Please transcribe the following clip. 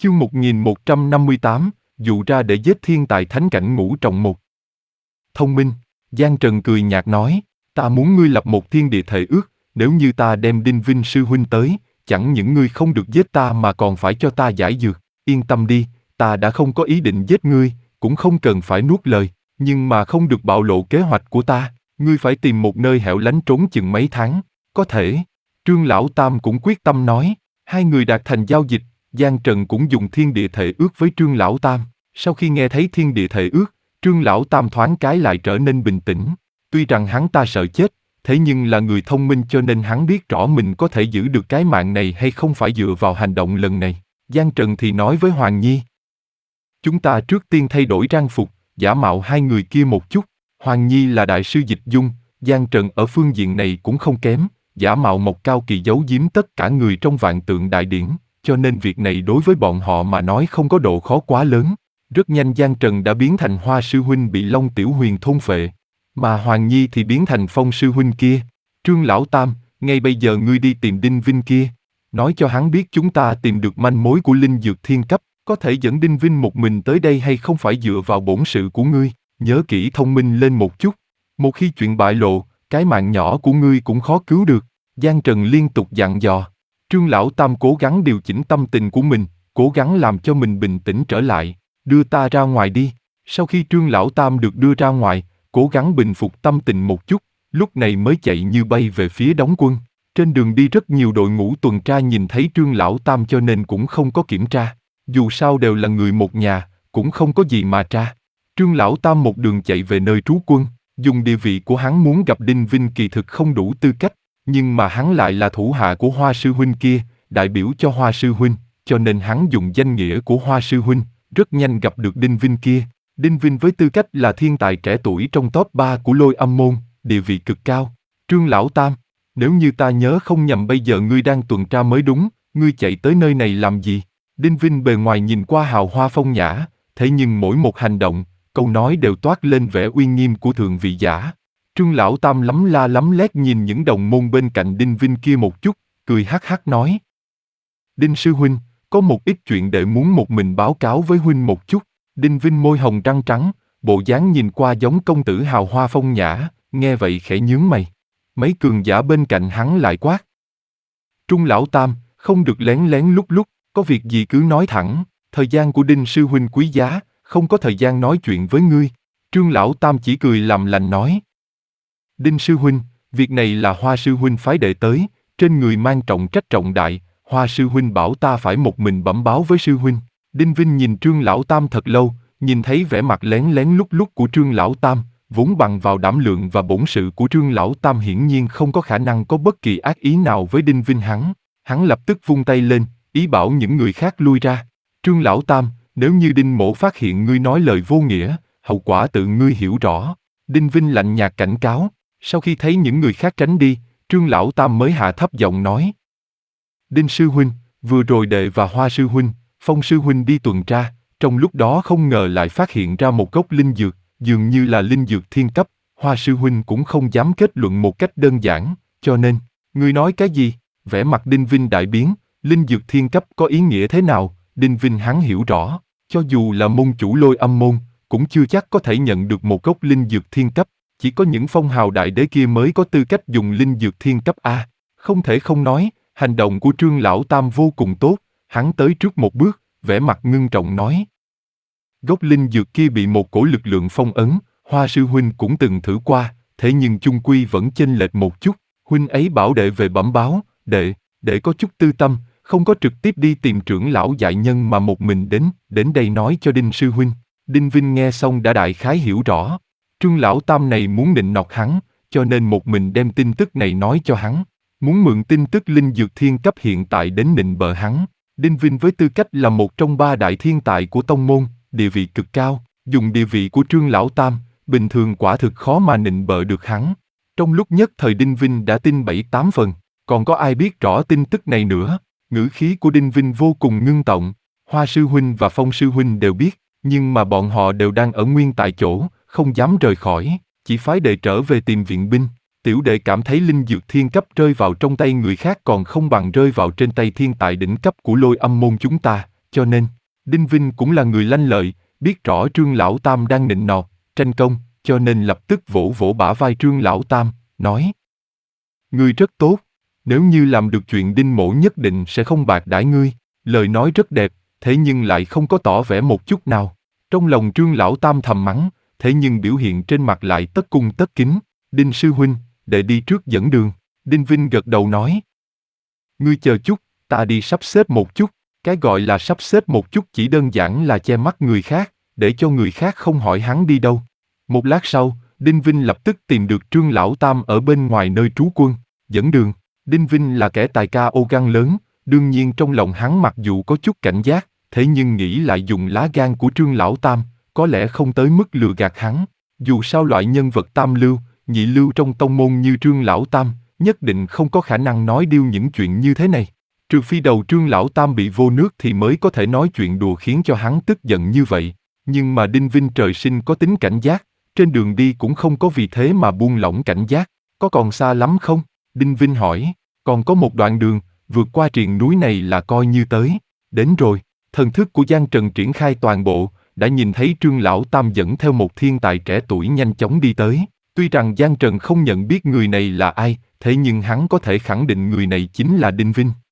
Chương 1158, dụ ra để giết thiên tài thánh cảnh ngũ trọng một. Thông minh, Giang Trần cười nhạt nói, ta muốn ngươi lập một thiên địa thệ ước, nếu như ta đem Đinh Vinh sư huynh tới, chẳng những ngươi không được giết ta mà còn phải cho ta giải dược, yên tâm đi, ta đã không có ý định giết ngươi, cũng không cần phải nuốt lời, nhưng mà không được bạo lộ kế hoạch của ta, ngươi phải tìm một nơi hẻo lánh trốn chừng mấy tháng, có thể. Trương Lão Tam cũng quyết tâm nói, hai người đạt thành giao dịch. Giang Trần cũng dùng thiên địa thệ ước với Trương Lão Tam. Sau khi nghe thấy thiên địa thệ ước, Trương Lão Tam thoáng cái lại trở nên bình tĩnh. Tuy rằng hắn ta sợ chết, thế nhưng là người thông minh cho nên hắn biết rõ mình có thể giữ được cái mạng này hay không phải dựa vào hành động lần này. Giang Trần thì nói với Hoàng Nhi. Chúng ta trước tiên thay đổi trang phục, giả mạo hai người kia một chút. Hoàng Nhi là đại sư dịch dung, Giang Trần ở phương diện này cũng không kém, giả mạo một cao kỳ giấu giếm tất cả người trong vạn tượng đại điển. Cho nên việc này đối với bọn họ mà nói không có độ khó quá lớn. Rất nhanh Giang Trần đã biến thành Hoa sư huynh bị Long Tiểu Huyền thôn phệ, mà Hoàng Nhi thì biến thành Phong sư huynh kia. Trương Lão Tam, ngay bây giờ ngươi đi tìm Đinh Vinh kia, nói cho hắn biết chúng ta tìm được manh mối của linh dược thiên cấp, có thể dẫn Đinh Vinh một mình tới đây hay không phải dựa vào bổn sự của ngươi, nhớ kỹ thông minh lên một chút. Một khi chuyện bại lộ, cái mạng nhỏ của ngươi cũng khó cứu được. Giang Trần liên tục dặn dò. Trương Lão Tam cố gắng điều chỉnh tâm tình của mình, cố gắng làm cho mình bình tĩnh trở lại, đưa ta ra ngoài đi. Sau khi Trương Lão Tam được đưa ra ngoài, cố gắng bình phục tâm tình một chút, lúc này mới chạy như bay về phía đóng quân. Trên đường đi rất nhiều đội ngũ tuần tra nhìn thấy Trương Lão Tam cho nên cũng không có kiểm tra. Dù sao đều là người một nhà, cũng không có gì mà tra. Trương Lão Tam một đường chạy về nơi trú quân, dùng địa vị của hắn muốn gặp Đinh Vinh kỳ thực không đủ tư cách. Nhưng mà hắn lại là thủ hạ của Hoa sư huynh kia, đại biểu cho Hoa sư huynh, cho nên hắn dùng danh nghĩa của Hoa sư huynh, rất nhanh gặp được Đinh Vinh kia. Đinh Vinh với tư cách là thiên tài trẻ tuổi trong top 3 của Lôi Âm môn, địa vị cực cao. Trương Lão Tam, nếu như ta nhớ không nhầm bây giờ ngươi đang tuần tra mới đúng, ngươi chạy tới nơi này làm gì? Đinh Vinh bề ngoài nhìn qua hào hoa phong nhã, thế nhưng mỗi một hành động, câu nói đều toát lên vẻ uy nghiêm của thượng vị giả. Trương Lão Tam lắm la lắm lét nhìn những đồng môn bên cạnh Đinh Vinh kia một chút, cười hắc hắc nói. Đinh sư huynh, có một ít chuyện để muốn một mình báo cáo với huynh một chút. Đinh Vinh môi hồng răng trắng, bộ dáng nhìn qua giống công tử hào hoa phong nhã, nghe vậy khẽ nhướng mày. Mấy cường giả bên cạnh hắn lại quát. Trung Lão Tam, không được lén lén lút lút, có việc gì cứ nói thẳng, thời gian của Đinh sư huynh quý giá, không có thời gian nói chuyện với ngươi. Trương Lão Tam chỉ cười làm lành nói. Đinh sư huynh, việc này là Hoa sư huynh phái đệ tới, trên người mang trọng trách trọng đại, Hoa sư huynh bảo ta phải một mình bẩm báo với sư huynh. Đinh Vinh nhìn Trương Lão Tam thật lâu, nhìn thấy vẻ mặt lén lén lút lút của Trương Lão Tam, vốn bằng vào đảm lượng và bổn sự của Trương Lão Tam hiển nhiên không có khả năng có bất kỳ ác ý nào với Đinh Vinh hắn lập tức vung tay lên, ý bảo những người khác lui ra. Trương Lão Tam, nếu như Đinh mỗ phát hiện ngươi nói lời vô nghĩa, hậu quả tự ngươi hiểu rõ. Đinh Vinh lạnh nhạt cảnh cáo. Sau khi thấy những người khác tránh đi, Trương Lão Tam mới hạ thấp giọng nói. Đinh sư huynh, vừa rồi đệ và Hoa sư huynh, Phong sư huynh đi tuần tra, trong lúc đó không ngờ lại phát hiện ra một gốc linh dược, dường như là linh dược thiên cấp, Hoa sư huynh cũng không dám kết luận một cách đơn giản, cho nên, ngươi nói cái gì? Vẻ mặt Đinh Vinh đại biến, linh dược thiên cấp có ý nghĩa thế nào? Đinh Vinh hắn hiểu rõ, cho dù là môn chủ Lôi Âm môn, cũng chưa chắc có thể nhận được một gốc linh dược thiên cấp. Chỉ có những phong hào đại đế kia mới có tư cách dùng linh dược thiên cấp A. Không thể không nói, hành động của Trương Lão Tam vô cùng tốt, hắn tới trước một bước, vẻ mặt ngưng trọng nói. Gốc linh dược kia bị một cổ lực lượng phong ấn, Hoa sư huynh cũng từng thử qua, thế nhưng chung quy vẫn chênh lệch một chút, huynh ấy bảo đệ về bẩm báo, đệ có chút tư tâm, không có trực tiếp đi tìm trưởng lão dạy nhân mà một mình đến đây nói cho Đinh sư huynh. Đinh Vinh nghe xong đã đại khái hiểu rõ. Trương Lão Tam này muốn nịnh nọt hắn, cho nên một mình đem tin tức này nói cho hắn. Muốn mượn tin tức linh dược thiên cấp hiện tại đến nịnh bợ hắn. Đinh Vinh với tư cách là một trong 3 đại thiên tài của tông môn, địa vị cực cao, dùng địa vị của Trương Lão Tam, bình thường quả thực khó mà nịnh bợ được hắn. Trong lúc nhất thời Đinh Vinh đã tin 7-8 phần, còn có ai biết rõ tin tức này nữa? Ngữ khí của Đinh Vinh vô cùng ngưng trọng. Hoa sư huynh và Phong sư huynh đều biết, nhưng mà bọn họ đều đang ở nguyên tại chỗ, không dám rời khỏi, chỉ phái đệ trở về tìm viện binh. Tiểu đệ cảm thấy linh dược thiên cấp rơi vào trong tay người khác còn không bằng rơi vào trên tay thiên tài đỉnh cấp của Lôi Âm môn chúng ta, cho nên, Đinh Vinh cũng là người lanh lợi, biết rõ Trương Lão Tam đang nịnh nọt, tranh công, cho nên lập tức vỗ vỗ bả vai Trương Lão Tam, nói: Ngươi rất tốt, nếu như làm được chuyện Đinh mỗ nhất định sẽ không bạc đãi ngươi. Lời nói rất đẹp, thế nhưng lại không có tỏ vẻ một chút nào. Trong lòng Trương Lão Tam thầm mắng, thế nhưng biểu hiện trên mặt lại tất cung tất kính. Đinh sư huynh, để đi trước dẫn đường. Đinh Vinh gật đầu nói: Ngươi chờ chút, ta đi sắp xếp một chút. Cái gọi là sắp xếp một chút chỉ đơn giản là che mắt người khác, để cho người khác không hỏi hắn đi đâu. Một lát sau, Đinh Vinh lập tức tìm được Trương Lão Tam ở bên ngoài nơi trú quân, dẫn đường. Đinh Vinh là kẻ tài ca ô gan lớn, đương nhiên trong lòng hắn mặc dù có chút cảnh giác, thế nhưng nghĩ lại dùng lá gan của Trương Lão Tam, có lẽ không tới mức lừa gạt hắn. Dù sao loại nhân vật tam lưu, nhị lưu trong tông môn như Trương Lão Tam, nhất định không có khả năng nói điêu những chuyện như thế này. Trừ phi đầu Trương Lão Tam bị vô nước thì mới có thể nói chuyện đùa khiến cho hắn tức giận như vậy. Nhưng mà Đinh Vinh trời sinh có tính cảnh giác, trên đường đi cũng không có vì thế mà buông lỏng cảnh giác. Có còn xa lắm không? Đinh Vinh hỏi. Còn có một đoạn đường, vượt qua triền núi này là coi như tới. Đến rồi, thần thức của Giang Trần triển khai toàn bộ, đã nhìn thấy Trương Lão Tam dẫn theo một thiên tài trẻ tuổi nhanh chóng đi tới. Tuy rằng Giang Trần không nhận biết người này là ai, thế nhưng hắn có thể khẳng định người này chính là Đinh Vinh.